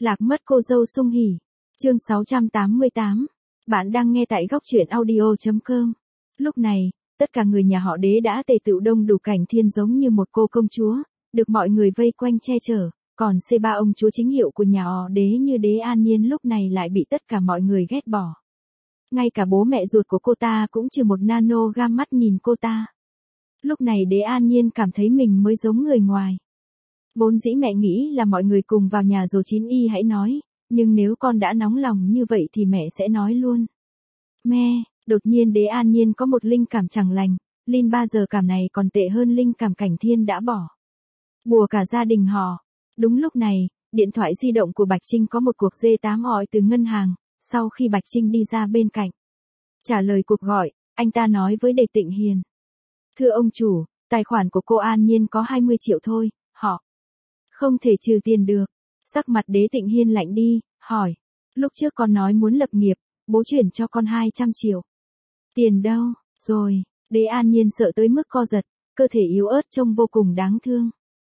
Lạc mất cô dâu sung hỉ. Chương 688. Bạn đang nghe tại góc truyện audio.com. Lúc này, tất cả người nhà họ Đế đã tề tựu đông đủ, Cảnh Thiên giống như một cô công chúa, được mọi người vây quanh che chở, còn C3 ông chúa chính hiệu của nhà họ Đế như Đế An Nhiên lúc này lại bị tất cả mọi người ghét bỏ. Ngay cả bố mẹ ruột của cô ta cũng trừ một nano gam mắt nhìn cô ta. Lúc này Đế An Nhiên cảm thấy mình mới giống người ngoài. Vốn dĩ mẹ nghĩ là mọi người cùng vào nhà rồi chín y hãy nói, nhưng nếu con đã nóng lòng như vậy thì mẹ sẽ nói luôn. Mẹ, đột nhiên Đế An Nhiên có một linh cảm chẳng lành, linh ba giờ cảm này còn tệ hơn linh cảm Cảnh Thiên đã bỏ. Bùa cả gia đình họ. Đúng lúc này, điện thoại di động của Bạch Trinh có một cuộc D8 gọi từ ngân hàng, sau khi Bạch Trinh đi ra bên cạnh. Trả lời cuộc gọi, anh ta nói với Đề Tịnh Hiền. Thưa ông chủ, tài khoản của cô An Nhiên có 20 triệu thôi, họ không thể trừ tiền được. Sắc mặt Đế Tịnh Hiên lạnh đi, hỏi. Lúc trước con nói muốn lập nghiệp, bố chuyển cho con 200 triệu. Tiền đâu, rồi, Đế An Nhiên sợ tới mức co giật, cơ thể yếu ớt trông vô cùng đáng thương.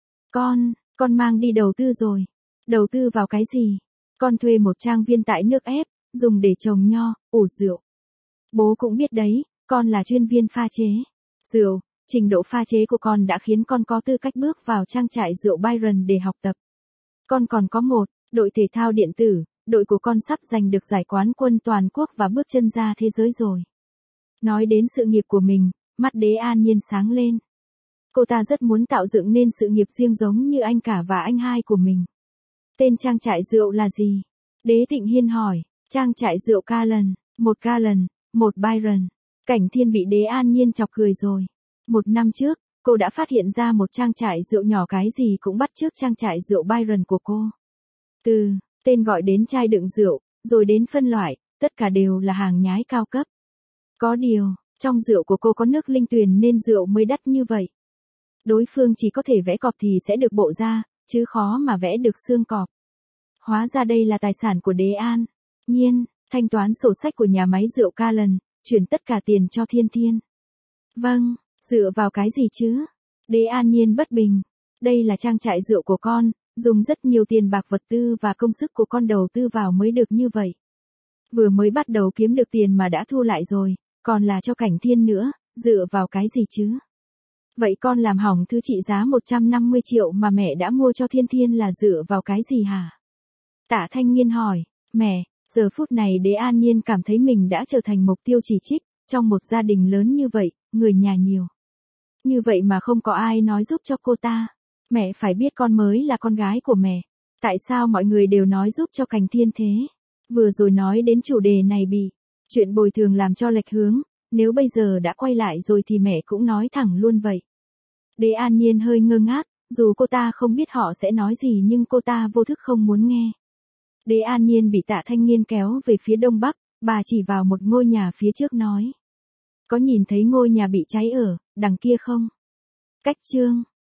Con mang đi đầu tư rồi. Đầu tư vào cái gì? Con thuê một trang viên tại nước ép, dùng để trồng nho, ủ rượu. Bố cũng biết đấy, con là chuyên viên pha chế rượu, trình độ pha chế của con đã khiến con có tư cách bước vào trang trại rượu Byron để học tập. Con còn có một đội thể thao điện tử, đội của con sắp giành được giải quán quân toàn quốc và bước chân ra thế giới rồi. Nói đến sự nghiệp của mình, mắt Đế An Nhiên sáng lên. Cô ta rất muốn tạo dựng nên sự nghiệp riêng giống như anh cả và anh hai của mình. Tên trang trại rượu là gì? Đế Tịnh Hiên hỏi. Trang trại rượu Callan, một Byron. Cảnh Thiên bị Đế An Nhiên chọc cười rồi. 1 năm trước, cô đã phát hiện ra một trang trại rượu nhỏ cái gì cũng bắt chước trang trại rượu Byron của cô. Từ tên gọi đến chai đựng rượu, rồi đến phân loại, tất cả đều là hàng nhái cao cấp. Có điều, trong rượu của cô có nước linh tuyền nên rượu mới đắt như vậy. Đối phương chỉ có thể vẽ cọp thì sẽ được bộ ra, chứ khó mà vẽ được xương cọp. Hóa ra đây là tài sản của Đế An Nhiên, thanh toán sổ sách của nhà máy rượu Callan, chuyển tất cả tiền cho Thiên Thiên. Vâng, dựa vào cái gì chứ? Đế An Nhiên bất bình. Đây là trang trại rượu của con, dùng rất nhiều tiền bạc vật tư và công sức của con đầu tư vào mới được như vậy. Vừa mới bắt đầu kiếm được tiền mà đã thu lại rồi, còn là cho Cảnh Thiên nữa, dựa vào cái gì chứ? Vậy con làm hỏng thứ trị giá 150 triệu mà mẹ đã mua cho Thiên Thiên là dựa vào cái gì hả? Tạ Thanh Nghiên hỏi. Mẹ, giờ phút này Đế An Nhiên cảm thấy mình đã trở thành mục tiêu chỉ trích, trong một gia đình lớn như vậy, người nhà nhiều. Như vậy mà không có ai nói giúp cho cô ta. Mẹ phải biết con mới là con gái của mẹ. Tại sao mọi người đều nói giúp cho Cảnh Thiên thế? Vừa rồi nói đến chủ đề này bị chuyện bồi thường làm cho lệch hướng, nếu bây giờ đã quay lại rồi thì mẹ cũng nói thẳng luôn vậy. Đế An Nhiên hơi ngơ ngác, dù cô ta không biết họ sẽ nói gì nhưng cô ta vô thức không muốn nghe. Đế An Nhiên bị Tạ Thanh Nghiên kéo về phía đông bắc, bà chỉ vào một ngôi nhà phía trước nói. Có nhìn thấy ngôi nhà bị cháy ở đằng kia không? Cách chương